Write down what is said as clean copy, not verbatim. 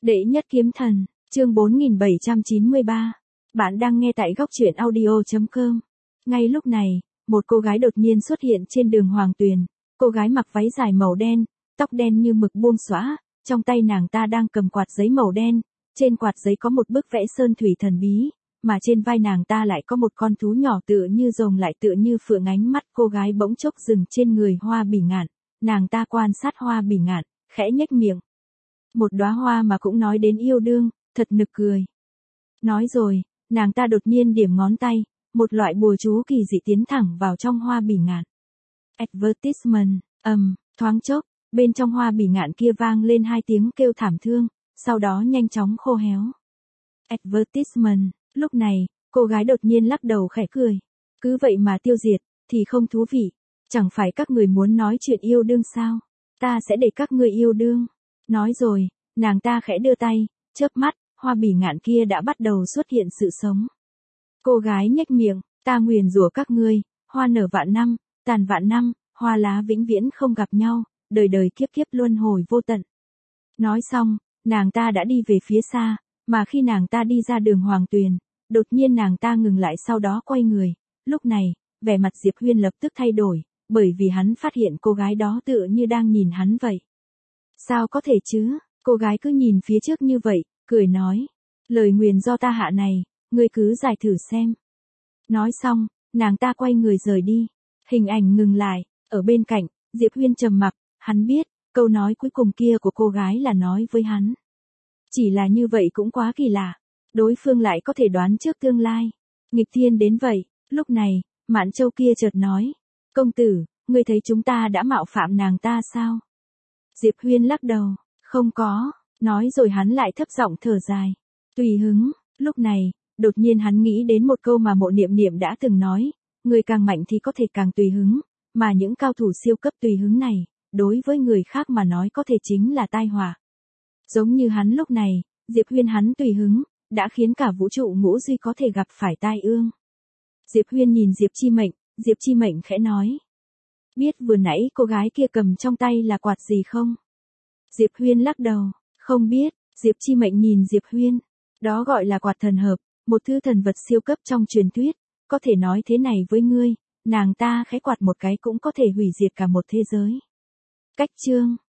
Đệ nhất kiếm thần, chương 4793. Bạn đang nghe tại góc truyện audio.com. Ngay lúc này, một cô gái đột nhiên xuất hiện trên đường Hoàng Tuyền. Cô gái mặc váy dài màu đen, tóc đen như mực buông xõa, trong tay nàng ta đang cầm quạt giấy màu đen. Trên quạt giấy có một bức vẽ sơn thủy thần bí, mà trên vai nàng ta lại có một con thú nhỏ tựa như rồng lại tựa như phượng. Ánh mắt cô gái bỗng chốc dừng trên người Hoa Bỉ Ngạn. Nàng ta quan sát Hoa Bỉ Ngạn, khẽ nhếch miệng. Một đóa hoa mà cũng nói đến yêu đương, thật nực cười. Nói rồi, nàng ta đột nhiên điểm ngón tay, một loại bùa chú kỳ dị tiến thẳng vào trong Hoa Bỉ Ngạn. Advertisement, thoáng chốc, bên trong Hoa Bỉ Ngạn kia vang lên hai tiếng kêu thảm thương, sau đó nhanh chóng khô héo. Advertisement, lúc này, cô gái đột nhiên lắc đầu khẽ cười. Cứ vậy mà tiêu diệt, thì không thú vị. Chẳng phải các người muốn nói chuyện yêu đương sao? Ta sẽ để các ngươi yêu đương. Nói rồi, nàng ta khẽ đưa tay, chớp mắt, Hoa Bỉ Ngạn kia đã bắt đầu xuất hiện sự sống. Cô gái nhếch miệng, ta nguyền rủa các ngươi, hoa nở vạn năm, tàn vạn năm, hoa lá vĩnh viễn không gặp nhau, đời đời kiếp kiếp luân hồi vô tận. Nói xong, nàng ta đã đi về phía xa, mà khi nàng ta đi ra đường Hoàng Tuyền, đột nhiên nàng ta ngừng lại sau đó quay người. Lúc này, vẻ mặt Diệp Huyên lập tức thay đổi, bởi vì hắn phát hiện cô gái đó tựa như đang nhìn hắn vậy. Sao có thể chứ, cô gái cứ nhìn phía trước như vậy, cười nói. Lời nguyền do ta hạ này, ngươi cứ giải thử xem. Nói xong, nàng ta quay người rời đi. Hình ảnh ngừng lại, ở bên cạnh, Diệp Huyên trầm mặc, hắn biết, câu nói cuối cùng kia của cô gái là nói với hắn. Chỉ là như vậy cũng quá kỳ lạ, đối phương lại có thể đoán trước tương lai. Nghịch thiên đến vậy, lúc này, Mạn Châu kia chợt nói. Công tử, ngươi thấy chúng ta đã mạo phạm nàng ta sao? Diệp Huyên lắc đầu, không có, nói rồi hắn lại thấp giọng thở dài. Tùy hứng, lúc này, đột nhiên hắn nghĩ đến một câu mà Mộ Niệm Niệm đã từng nói, người càng mạnh thì có thể càng tùy hứng, mà những cao thủ siêu cấp tùy hứng này, đối với người khác mà nói có thể chính là tai họa. Giống như hắn lúc này, Diệp Huyên hắn tùy hứng, đã khiến cả vũ trụ ngũ duy có thể gặp phải tai ương. Diệp Huyên nhìn Diệp Chi Mệnh khẽ nói. Biết vừa nãy cô gái kia cầm trong tay là quạt gì không? Diệp Huyên lắc đầu, không biết. Diệp Chi Mệnh nhìn Diệp Huyên. Đó gọi là quạt thần hợp, một thứ thần vật siêu cấp trong truyền thuyết. Có thể nói thế này với ngươi, nàng ta khẽ quạt một cái cũng có thể hủy diệt cả một thế giới. Cách chương